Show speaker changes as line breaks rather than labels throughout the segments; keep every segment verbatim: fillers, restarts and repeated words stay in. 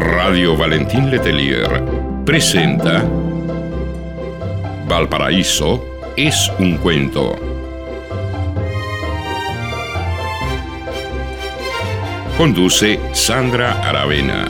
Radio Valentín Letelier presenta Valparaíso es un cuento. Conduce Sandra Aravena.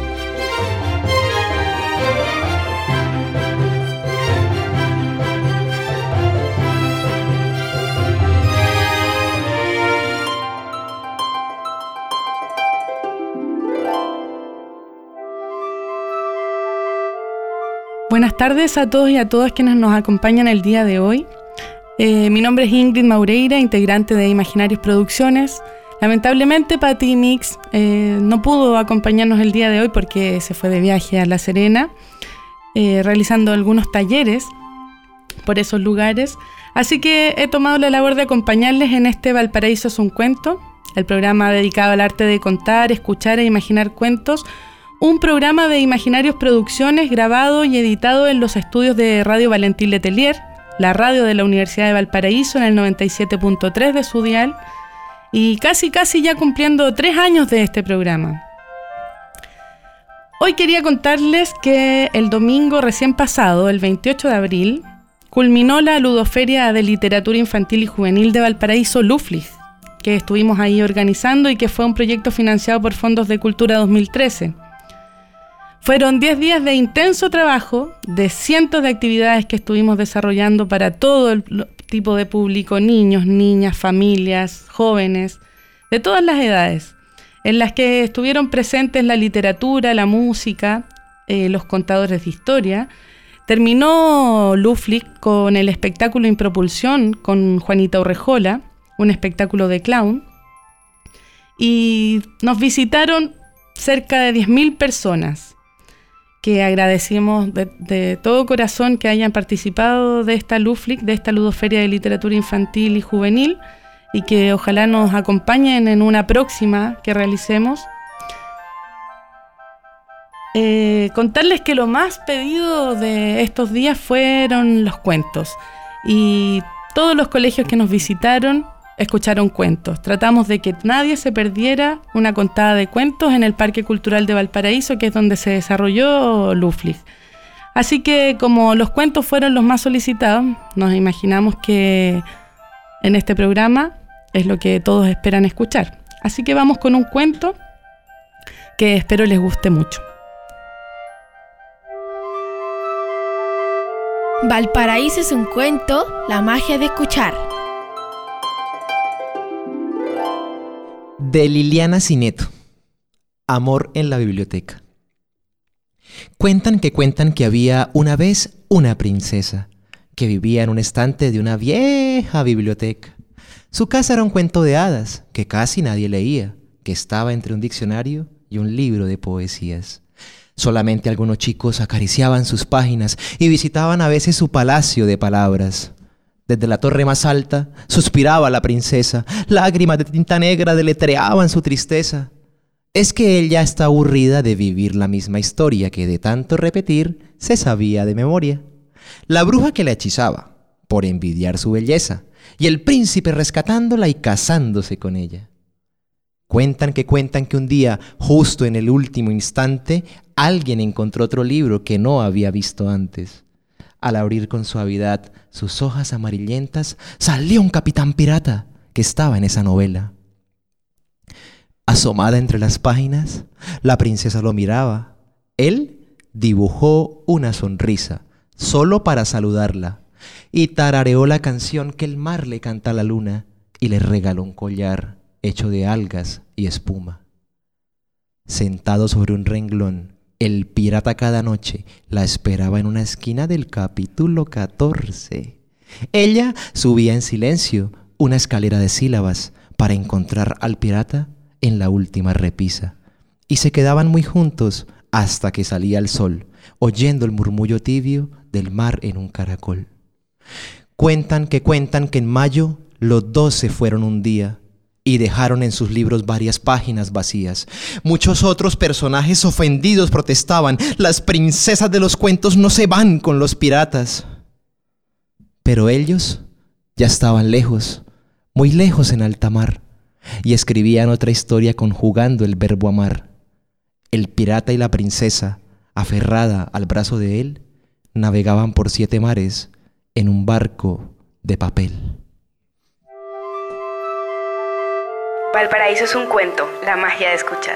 Buenas tardes a todos y a todas quienes nos acompañan el día de hoy. Eh, mi nombre es Ingrid Maureira, integrante de Imaginarios Producciones. Lamentablemente Pati Mix eh, no pudo acompañarnos el día de hoy porque se fue de viaje a La Serena, eh, realizando algunos talleres por esos lugares. Así que he tomado la labor de acompañarles en este Valparaíso es un cuento, el programa dedicado al arte de contar, escuchar e imaginar cuentos. Un programa de Imaginarios Producciones grabado y editado en los estudios de Radio Valentín Letelier, la radio de la Universidad de Valparaíso en el noventa y siete punto tres de su dial, y casi casi ya cumpliendo tres años de este programa. Hoy quería contarles que el domingo recién pasado, el veintiocho de abril, culminó la Ludoferia de Literatura Infantil y Juvenil de Valparaíso, Luflig, que estuvimos ahí organizando y que fue un proyecto financiado por Fondos de Cultura dos mil trece. Fueron diez días de intenso trabajo, de cientos de actividades que estuvimos desarrollando para todo el tipo de público, niños, niñas, familias, jóvenes, de todas las edades, en las que estuvieron presentes la literatura, la música, eh, los contadores de historia. Terminó Luflig con el espectáculo Impropulsión con Juanita Urrejola, un espectáculo de clown, y nos visitaron cerca de diez mil personas, que agradecemos de, de todo corazón que hayan participado de esta Luflig, de esta Ludoferia de Literatura Infantil y Juvenil, y que ojalá nos acompañen en una próxima que realicemos. Eh, contarles que lo más pedido de estos días fueron los cuentos, y todos los colegios que nos visitaron escucharon cuentos. Tratamos de que nadie se perdiera una contada de cuentos en el Parque Cultural de Valparaíso, que es donde se desarrolló Luflig. Así que como los cuentos fueron los más solicitados, nos imaginamos que en este programa es lo que todos esperan escuchar. Así que vamos con un cuento que espero les guste mucho.
Valparaíso es un cuento, la magia de escuchar.
De Liliana Cineto. Amor en la biblioteca. Cuentan que cuentan que había una vez una princesa que vivía en un estante de una vieja biblioteca. Su casa era un cuento de hadas que casi nadie leía, que estaba entre un diccionario y un libro de poesías. Solamente algunos chicos acariciaban sus páginas y visitaban a veces su palacio de palabras. Desde la torre más alta suspiraba la princesa, lágrimas de tinta negra deletreaban su tristeza. Es que ella está aburrida de vivir la misma historia que de tanto repetir se sabía de memoria. La bruja que la hechizaba, por envidiar su belleza, y el príncipe rescatándola y casándose con ella. Cuentan que cuentan que un día, justo en el último instante, alguien encontró otro libro que no había visto antes. Al abrir con suavidad sus hojas amarillentas, salió un capitán pirata que estaba en esa novela. Asomada entre las páginas, la princesa lo miraba. Él dibujó una sonrisa, solo para saludarla, y tarareó la canción que el mar le canta a la luna, y le regaló un collar hecho de algas y espuma. Sentado sobre un renglón, el pirata cada noche la esperaba en una esquina del capítulo catorce. Ella subía en silencio una escalera de sílabas para encontrar al pirata en la última repisa. Y se quedaban muy juntos hasta que salía el sol, oyendo el murmullo tibio del mar en un caracol. Cuentan que cuentan que en mayo los dos se fueron un día y dejaron en sus libros varias páginas vacías. Muchos otros personajes ofendidos protestaban: las princesas de los cuentos no se van con los piratas. Pero ellos ya estaban lejos, muy lejos en alta mar, y escribían otra historia conjugando el verbo amar. El pirata y la princesa, aferrada al brazo de él, navegaban por siete mares en un barco de papel.
Valparaíso es un cuento, la magia de escuchar.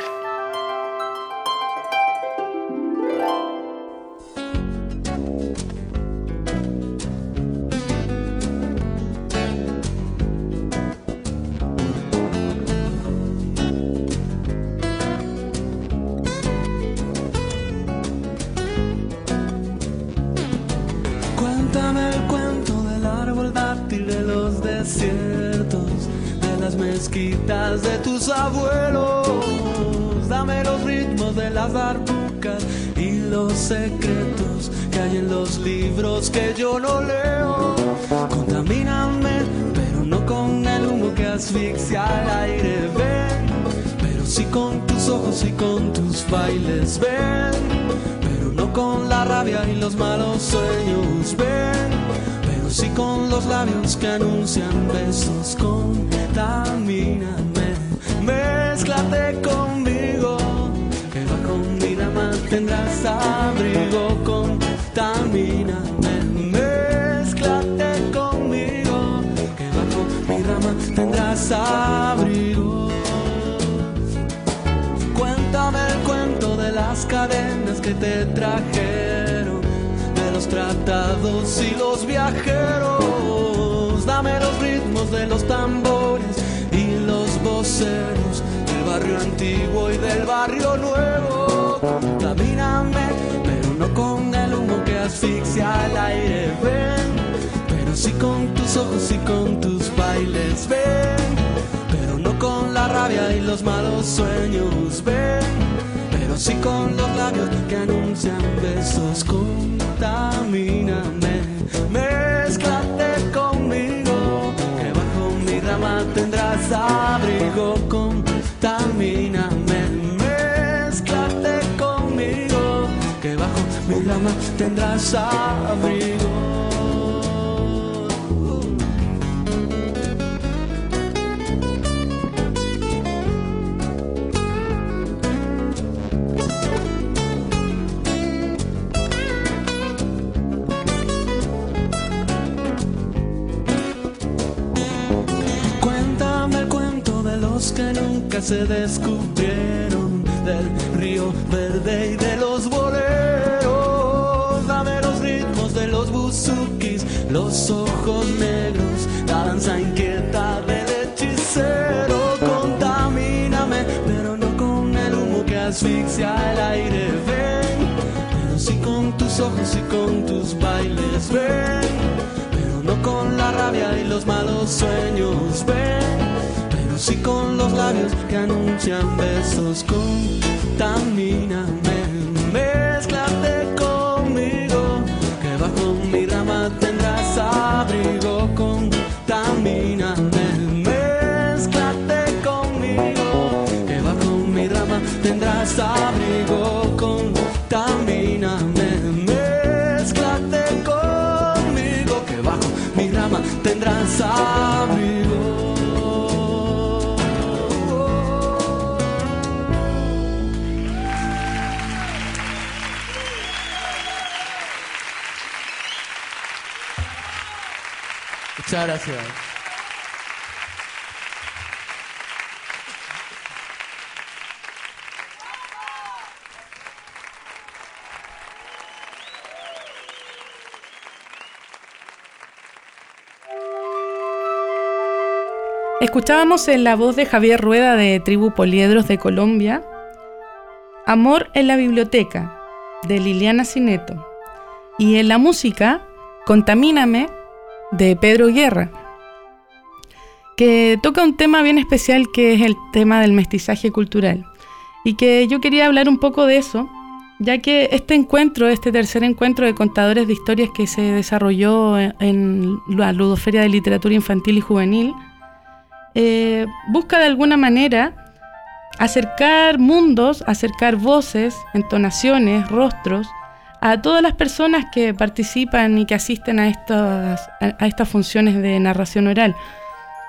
Cuéntame el cuento del árbol dátil de los desiertos, de las mezquitas de tus abuelos. Dame los ritmos de las darbucas y los secretos que hay en los libros que yo no leo. Contamíname, pero no con el humo que asfixia al aire, ven. Pero sí con tus ojos y con tus bailes, ven. Pero no con la rabia y los malos sueños, ven. Pero sí con los labios que anuncian besos, contamíname. Mézclate conmigo, que bajo mi rama tendrás abrigo, contamíname. Mézclate conmigo, que bajo mi rama tendrás abrigo. Cuéntame el cuento de las cadenas que te trajeron, de los tratados y los viajeros. Dame los ritmos de los tambores y los voceros del barrio antiguo y del barrio nuevo. Contamíname, pero no con el humo que asfixia al aire, ven. Pero sí con tus ojos y con tus bailes, ven. Pero no con la rabia y los malos sueños, ven. Pero sí con los labios que anuncian besos, contamíname. Mézclate conmigo, que bajo mi rama tendrás abrigo, contamíname. Mézclate conmigo, que bajo mi rama tendrás abrigo. Que nunca se descubrieron, del río verde y de los boleros. Dame los ritmos de los buzukis, los ojos negros, la danza inquieta del hechicero. Contamíname, pero no con el humo que asfixia el aire, ven. Pero sí con tus ojos y con tus bailes, ven. Pero no con la rabia y los malos sueños, ven. Sí con los labios que anuncian besos, contamíname. Mézclate conmigo, que bajo mi rama tendrás abrigo, contamíname. Mézclate conmigo, que bajo mi rama tendrás abrigo, contamíname. Mézclate conmigo, que bajo mi rama tendrás abrigo. Muchas gracias.
Escuchábamos en la voz de Javier Rueda de Tribu Poliedros de Colombia, Amor en la biblioteca, de Liliana Cineto, y en la música, Contamíname, de Pedro Guerra, que toca un tema bien especial, que es el tema del mestizaje cultural, y que yo quería hablar un poco de eso, ya que este encuentro, este tercer encuentro de contadores de historias que se desarrolló en la Ludoferia de Literatura Infantil y Juvenil, eh, busca de alguna manera acercar mundos, acercar voces, entonaciones, rostros, a todas las personas que participan y que asisten a estas, a estas funciones de narración oral.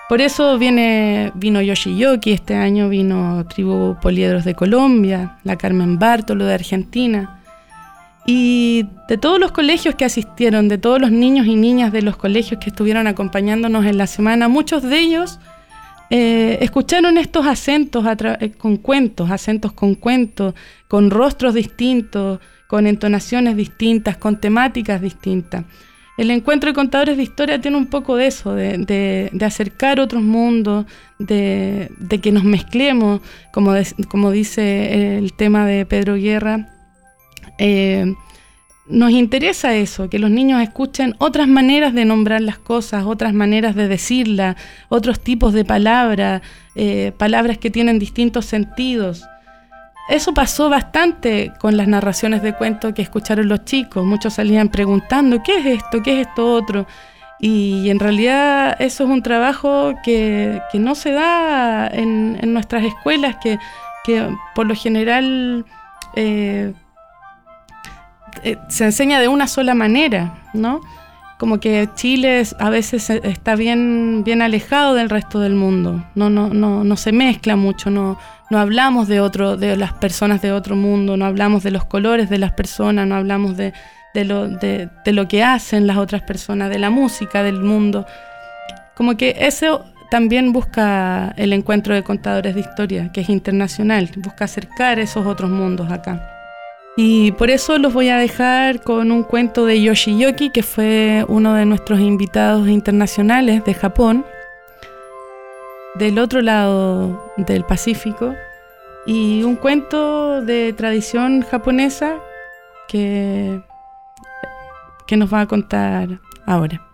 Por eso viene, vino Yoshiyoki, este año vino Tribu Poliedros de Colombia, la Carmen Bartolo de Argentina. Y de todos los colegios que asistieron, de todos los niños y niñas de los colegios que estuvieron acompañándonos en la semana, muchos de ellos eh, escucharon estos acentos tra- con cuentos, acentos con cuentos, con rostros distintos, con entonaciones distintas, con temáticas distintas. El encuentro de contadores de historia tiene un poco de eso, de, de, de acercar otros mundos, de, de que nos mezclemos, como, de, como dice el tema de Pedro Guerra. Eh, nos interesa eso, que los niños escuchen otras maneras de nombrar las cosas, otras maneras de decirlas, otros tipos de palabras, eh, palabras que tienen distintos sentidos. Eso pasó bastante con las narraciones de cuentos que escucharon los chicos. Muchos salían preguntando, ¿qué es esto? ¿Qué es esto otro? Y en realidad eso es un trabajo que, que no se da en, en nuestras escuelas, que, que por lo general eh, eh, se enseña de una sola manera, ¿no? Como que Chile a veces está bien, bien alejado del resto del mundo. No, no, no, no se mezcla mucho, no... No hablamos de otro, de las personas de otro mundo, no hablamos de los colores de las personas, no hablamos de, de, lo, de, de lo que hacen las otras personas, de la música del mundo. Como que eso también busca el encuentro de contadores de historia, que es internacional, busca acercar esos otros mundos acá. Y por eso los voy a dejar con un cuento de Yoshiyoki, que fue uno de nuestros invitados internacionales de Japón, del otro lado del Pacífico, y un cuento de tradición japonesa que, que nos va a contar ahora.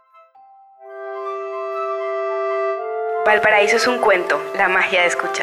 Valparaíso es un cuento, la magia de escuchar.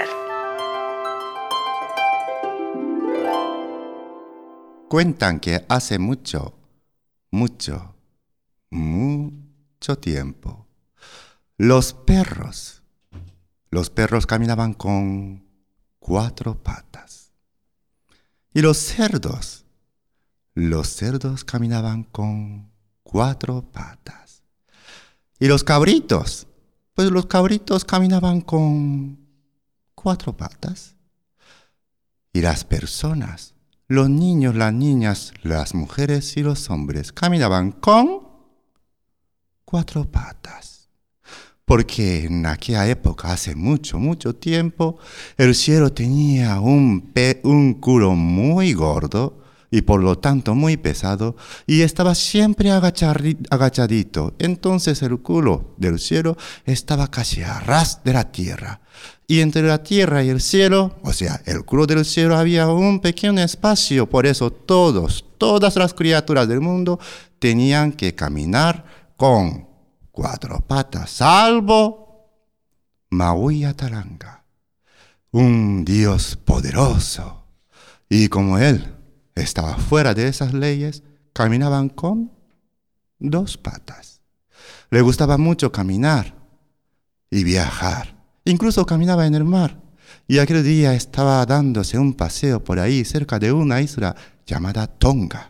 Cuentan que hace mucho, mucho, mucho tiempo, los perros Los perros caminaban con cuatro patas. Y los cerdos, los cerdos caminaban con cuatro patas. Y los cabritos, pues los cabritos caminaban con cuatro patas. Y las personas, los niños, las niñas, las mujeres y los hombres caminaban con cuatro patas. Porque en aquella época, hace mucho, mucho tiempo, el cielo tenía un, pe- un culo muy gordo y por lo tanto muy pesado y estaba siempre agachari- agachadito. Entonces el culo del cielo estaba casi a ras de la tierra. Y entre la tierra y el cielo, o sea, el culo del cielo, había un pequeño espacio. Por eso todos, todas las criaturas del mundo tenían que caminar con cuatro patas, salvo Maui Ataranga, un dios poderoso. Y como él estaba fuera de esas leyes, caminaban con dos patas. Le gustaba mucho caminar y viajar. Incluso caminaba en el mar. Y aquel día estaba dándose un paseo por ahí, cerca de una isla llamada Tonga.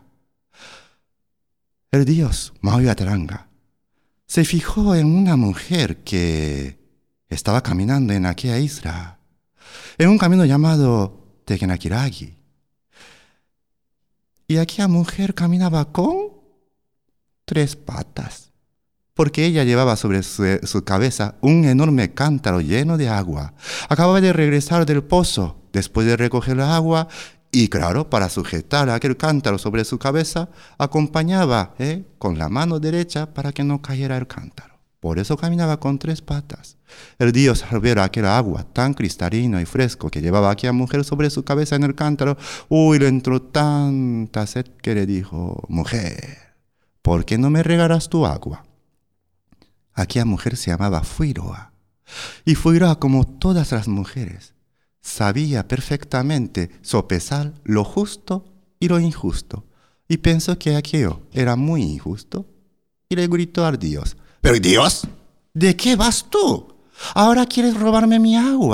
El dios Maui Ataranga se fijó en una mujer que estaba caminando en aquella isla, en un camino llamado Tekenakiragi. Y aquella mujer caminaba con tres patas, porque ella llevaba sobre su, su cabeza un enorme cántaro lleno de agua. Acababa de regresar del pozo después de recoger el agua y, claro, para sujetar aquel cántaro sobre su cabeza, acompañaba ¿eh? con la mano derecha para que no cayera el cántaro. Por eso caminaba con tres patas. El dios, al ver aquel agua tan cristalino y fresco que llevaba aquella mujer sobre su cabeza en el cántaro, uy, le entró tanta sed que le dijo: mujer, ¿por qué no me regalas tu agua? Aquella mujer se llamaba Fuiroa. Y Fuiroa, como todas las mujeres, sabía perfectamente sopesar lo justo y lo injusto. Y pensó que aquello era muy injusto. Y le gritó al dios: ¿pero Dios? ¿De qué vas tú? Ahora quieres robarme mi agua.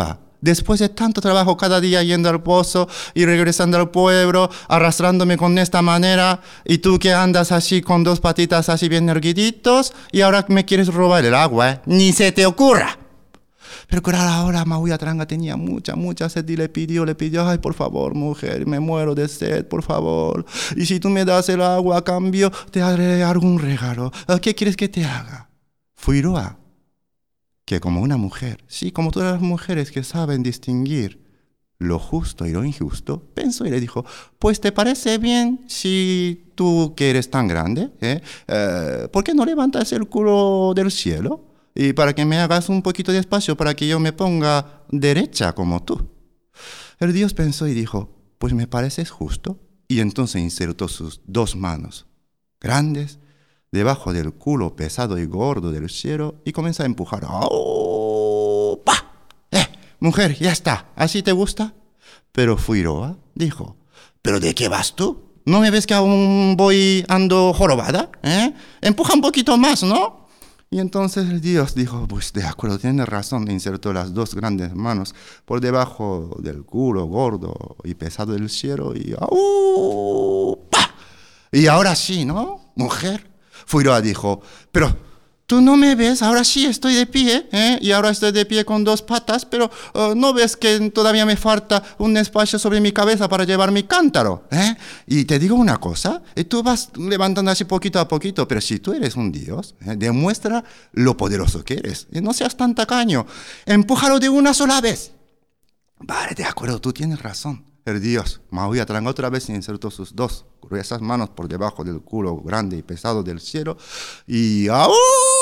Después de tanto trabajo cada día yendo al pozo y regresando al pueblo, arrastrándome con esta manera, y tú que andas así con dos patitas así bien erguiditos, y ahora me quieres robar el agua, ¿eh? ¡Ni se te ocurra! Pero claro, ahora Mahuyatranga tenía mucha, mucha sed y le pidió, le pidió, ay, por favor, mujer, me muero de sed, por favor. Y si tú me das el agua a cambio, te haré algún regalo. ¿Qué quieres que te haga? Fuiroa, que como una mujer, sí, como todas las mujeres que saben distinguir lo justo y lo injusto, pensó y le dijo, pues ¿te parece bien si tú que eres tan grande, eh, eh, ¿por qué no levantas el culo del cielo? Y para que me hagas un poquito de espacio para que yo me ponga derecha como tú. El dios pensó y dijo, pues me pareces justo. Y entonces insertó sus dos manos grandes debajo del culo pesado y gordo del cielo y comenzó a empujar. ¡Oh! ¡Pah! ¡Eh! Mujer, ya está. ¿Así te gusta? Pero Fuiroa dijo, ¿pero de qué vas tú? ¿No me ves que aún voy ando jorobada? ¿Eh? Empuja un poquito más, ¿no? Y entonces el dios dijo, pues de acuerdo, tiene razón. Insertó las dos grandes manos por debajo del culo gordo y pesado del cielo y ¡au! ¡Pah! Y ahora sí, ¿no? Mujer. Fuiroa dijo, pero tú no me ves, ahora sí estoy de pie, ¿eh? Y ahora estoy de pie con dos patas, pero uh, no ves que todavía me falta un espacio sobre mi cabeza para llevar mi cántaro, ¿eh? Y te digo una cosa, tú vas levantando así poquito a poquito, pero si tú eres un dios, ¿eh? Demuestra lo poderoso que eres, y no seas tan tacaño, empújalo de una sola vez. Vale, de acuerdo, tú tienes razón. El dios Mahuyatranga otra vez insertó sus dos gruesas manos por debajo del culo grande y pesado del cielo y ¡au!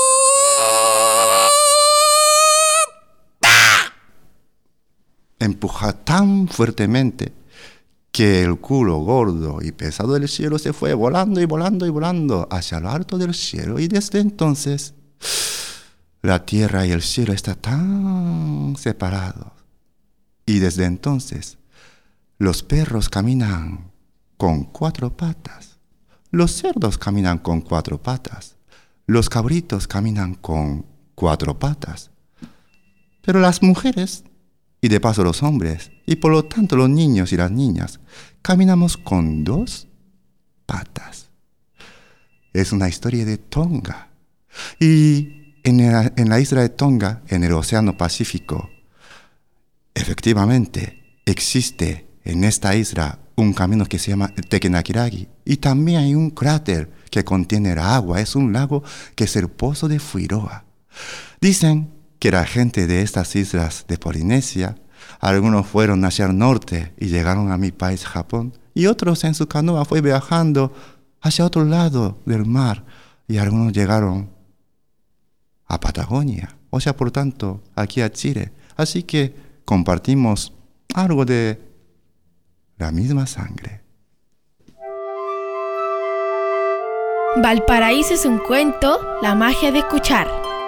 Empuja tan fuertemente que el culo gordo y pesado del cielo se fue volando y volando y volando hacia lo alto del cielo, y desde entonces la tierra y el cielo están tan separados, y desde entonces los perros caminan con cuatro patas, los cerdos caminan con cuatro patas, los cabritos caminan con cuatro patas, pero las mujeres, y de paso los hombres, y por lo tanto los niños y las niñas, caminamos con dos patas. Es una historia de Tonga. Y en la, en la isla de Tonga, en el Océano Pacífico, efectivamente existe en esta isla un camino que se llama Tekenakiragi, y también hay un cráter que contiene el agua, es un lago que es el pozo de Fuiroa. Dicen que la gente de estas islas de Polinesia, algunos fueron hacia el norte y llegaron a mi país, Japón, y otros en su canoa fue viajando hacia otro lado del mar, y algunos llegaron a Patagonia, o sea, por tanto, aquí a Chile. Así que compartimos algo de la misma sangre.
Valparaíso es un cuento, la magia de escuchar.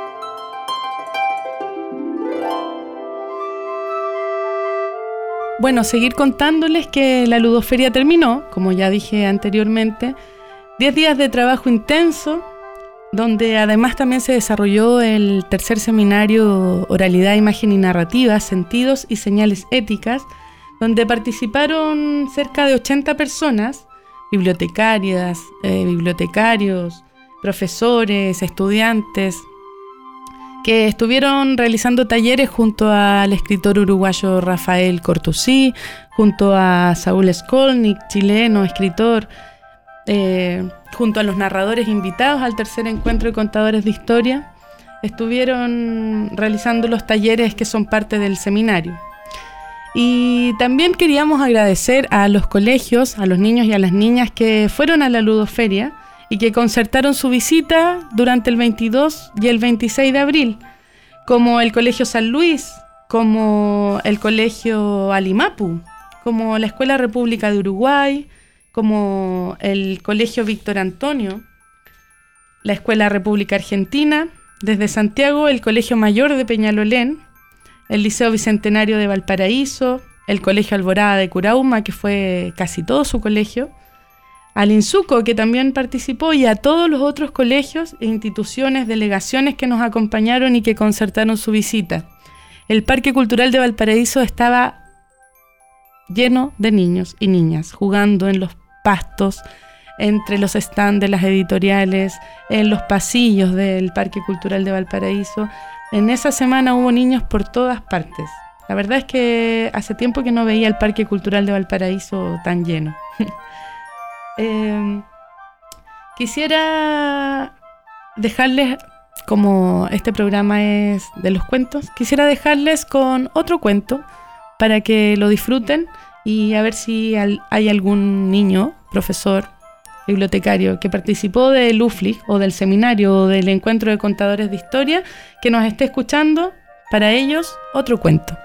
Bueno, seguir contándoles que la ludoferia terminó, como ya dije anteriormente, diez días de trabajo intenso, donde además también se desarrolló el tercer seminario Oralidad, Imagen y Narrativa, Sentidos y Señales Éticas, donde participaron cerca de ochenta personas, bibliotecarias, eh, bibliotecarios, profesores, estudiantes, que estuvieron realizando talleres junto al escritor uruguayo Rafael Cortusí, junto a Saúl Skolnick, chileno, escritor, eh, junto a los narradores invitados al tercer encuentro de contadores de historia, estuvieron realizando los talleres que son parte del seminario. Y también queríamos agradecer a los colegios, a los niños y a las niñas que fueron a la ludoferia y que concertaron su visita durante el veintidós y el veintiséis de abril, como el Colegio San Luis, como el Colegio Alimapu, como la Escuela República de Uruguay, como el Colegio Víctor Antonio, la Escuela República Argentina, desde Santiago el Colegio Mayor de Peñalolén, el Liceo Bicentenario de Valparaíso, el Colegio Alborada de Curauma, que fue casi todo su colegio, al INSUCO, que también participó, y a todos los otros colegios e instituciones, delegaciones que nos acompañaron y que concertaron su visita. el Parque Cultural de Valparaíso estaba lleno de niños y niñas jugando en los pastos, entre los stands de las editoriales, en los pasillos del Parque Cultural de Valparaíso. En esa semana hubo niños por todas partes. La verdad es que hace tiempo que no veía el Parque Cultural de Valparaíso tan lleno. eh, quisiera dejarles, como este programa es de los cuentos, quisiera dejarles con otro cuento para que lo disfruten y a ver si hay algún niño, profesor, bibliotecario que participó del U F L I C o del seminario o del encuentro de contadores de historia que nos esté escuchando. Para ellos, otro cuento.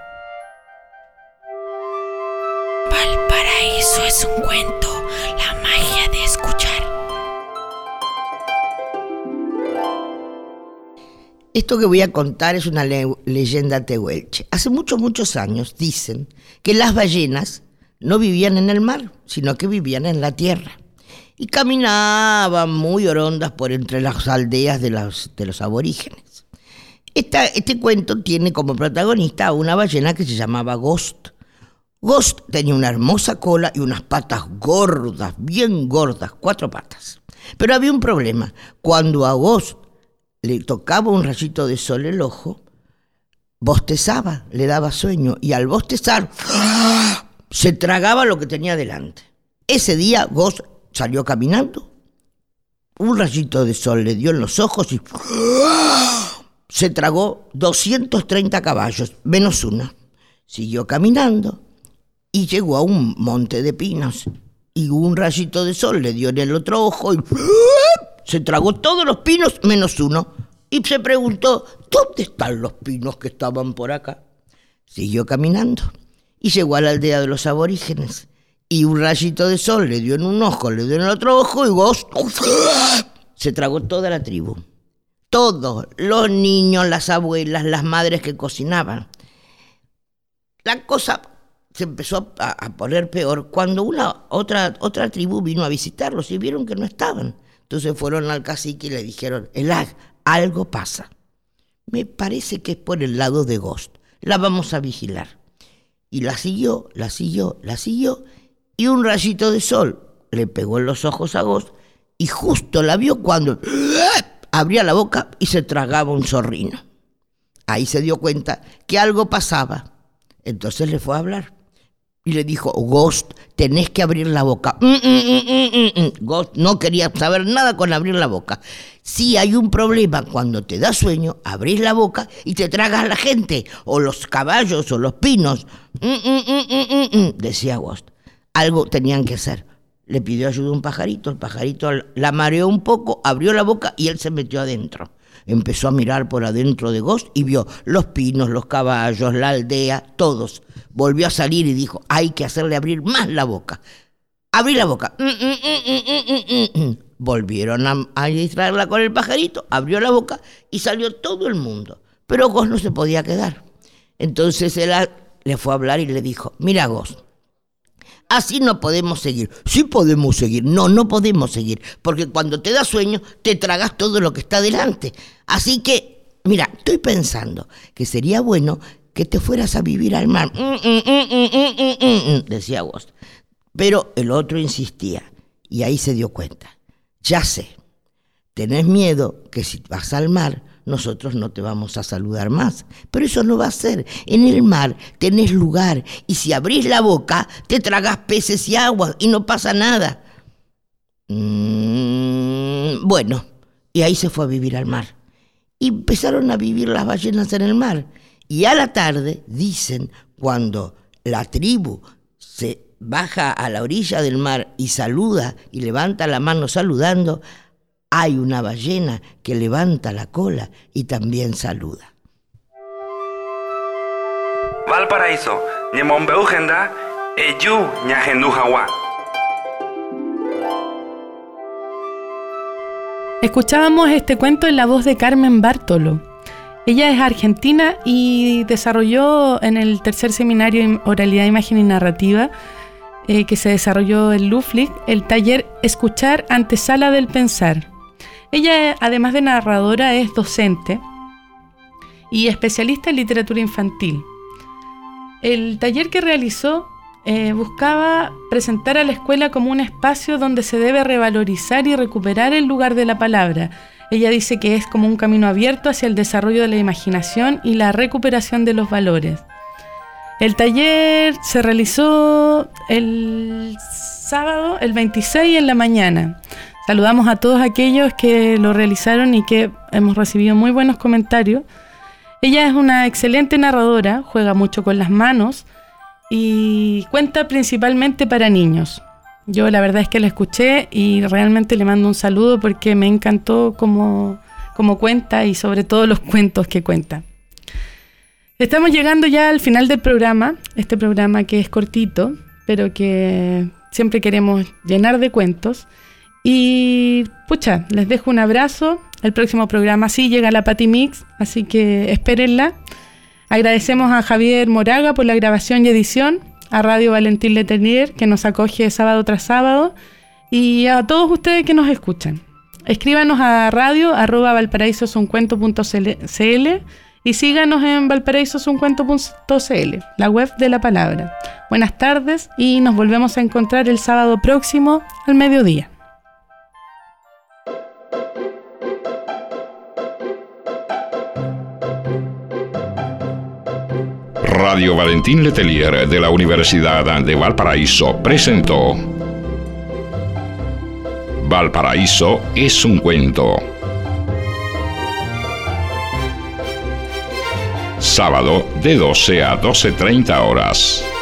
Valparaíso es un cuento, la magia de escuchar.
Esto que voy a contar es una le- leyenda tehuelche. Hace muchos, muchos años dicen que las ballenas no vivían en el mar, sino que vivían en la tierra. Y caminaban muy orondas por entre las aldeas de los, de los aborígenes. Esta, este cuento tiene como protagonista a una ballena que se llamaba Ghost. Ghost tenía una hermosa cola y unas patas gordas, bien gordas, cuatro patas. Pero había un problema. Cuando a Ghost le tocaba un rayito de sol el ojo, bostezaba, le daba sueño, y al bostezar se tragaba lo que tenía delante. Ese día Ghost salió caminando, un rayito de sol le dio en los ojos y se tragó doscientos treinta caballos, menos uno. Siguió caminando y llegó a un monte de pinos y un rayito de sol le dio en el otro ojo y se tragó todos los pinos menos uno. Y se preguntó, ¿dónde están los pinos que estaban por acá? Siguió caminando y llegó a la aldea de los aborígenes. Y un rayito de sol le dio en un ojo, le dio en el otro ojo y Ghost se tragó toda la tribu. Todos, los niños, las abuelas, las madres que cocinaban. La cosa se empezó a, a poner peor cuando una otra, otra tribu vino a visitarlos y vieron que no estaban. Entonces fueron al cacique y le dijeron, Elag, algo pasa. Me parece que es por el lado de Ghost. La vamos a vigilar. Y la siguió, la siguió, la siguió. Y un rayito de sol le pegó en los ojos a Ghost y justo la vio cuando abría la boca y se tragaba un zorrino. Ahí se dio cuenta que algo pasaba. Entonces le fue a hablar y le dijo, Ghost, tenés que abrir la boca. Mm, mm, mm, mm, mm. Ghost no quería saber nada con abrir la boca. Si hay un problema cuando te da sueño, abrís la boca y te tragas a la gente, o los caballos, o los pinos. Mm, mm, mm, mm, mm, mm, decía Ghost. Algo tenían que hacer. Le pidió ayuda a un pajarito, el pajarito la mareó un poco, abrió la boca y él se metió adentro. Empezó a mirar por adentro de Ghost y vio los pinos, los caballos, la aldea, todos. Volvió a salir y dijo, hay que hacerle abrir más la boca. Abrí la boca. Mm, mm, mm, mm, mm, mm. Volvieron a, a distraerla con el pajarito, abrió la boca y salió todo el mundo. Pero Ghost no se podía quedar. Entonces él a, le fue a hablar y le dijo, mira Ghost, así no podemos seguir. Sí podemos seguir. No, no podemos seguir. Porque cuando te da sueño, te tragas todo lo que está delante. Así que, mira, estoy pensando que sería bueno que te fueras a vivir al mar. Mm, mm, mm, mm, mm, mm, mm, decía Ghost. Pero el otro insistía. Y ahí se dio cuenta. Ya sé, tenés miedo que si vas al mar, nosotros no te vamos a saludar más. Pero eso no va a ser. En el mar tenés lugar y si abrís la boca te tragás peces y agua y no pasa nada. Mm, bueno, y ahí se fue a vivir al mar. Y empezaron a vivir las ballenas en el mar. Y a la tarde, dicen, cuando la tribu se baja a la orilla del mar y saluda y levanta la mano saludando, hay una ballena que levanta la cola y también saluda.
Valparaíso, ñemombeujenda, eyu ñajendujawa.
Escuchábamos este cuento en la voz de Carmen Bartolo. Ella es argentina y desarrolló en el tercer seminario Oralidad, Imagen y Narrativa, eh, que se desarrolló en L U F L I C, el taller Escuchar, Antesala del Pensar. Ella, además de narradora, es docente y especialista en literatura infantil. El taller que realizó eh, buscaba presentar a la escuela como un espacio donde se debe revalorizar y recuperar el lugar de la palabra. Ella dice que es como un camino abierto hacia el desarrollo de la imaginación y la recuperación de los valores. El taller se realizó el sábado, el veintiséis en la mañana. Saludamos a todos aquellos que lo realizaron y que hemos recibido muy buenos comentarios. Ella es una excelente narradora, juega mucho con las manos y cuenta principalmente para niños. Yo la verdad es que la escuché y realmente le mando un saludo porque me encantó cómo, cómo cuenta y sobre todo los cuentos que cuenta. Estamos llegando ya al final del programa, este programa que es cortito, pero que siempre queremos llenar de cuentos. Y pucha, les dejo un abrazo. El próximo programa sí llega la Pati Mix, así que espérenla. Agradecemos a Javier Moraga por la grabación y edición, a Radio Valentín Letelier, que nos acoge sábado tras sábado, y a todos ustedes que nos escuchan. Escríbanos a radio arroba valparaíso es un cuento punto c l y síganos en valparaíso es un cuento punto c l, la web de la palabra. Buenas tardes y nos volvemos a encontrar el sábado próximo al mediodía.
Radio Valentín Letelier de la Universidad de Valparaíso presentó Valparaíso es un cuento. Sábado de doce a doce treinta horas.